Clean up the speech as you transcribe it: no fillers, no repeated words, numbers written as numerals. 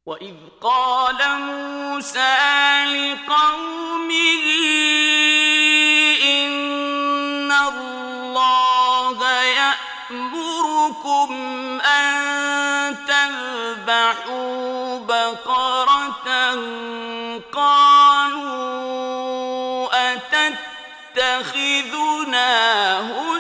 وَإِذْ قَالَ مُوسَىٰ لِقَوْمِهِ إِنَّ اللَّهَ يَأْمُرُكُمْ أَن تَذْبَحُوا بَقَرَةً قَالُوا أَتَتَّخِذُنَا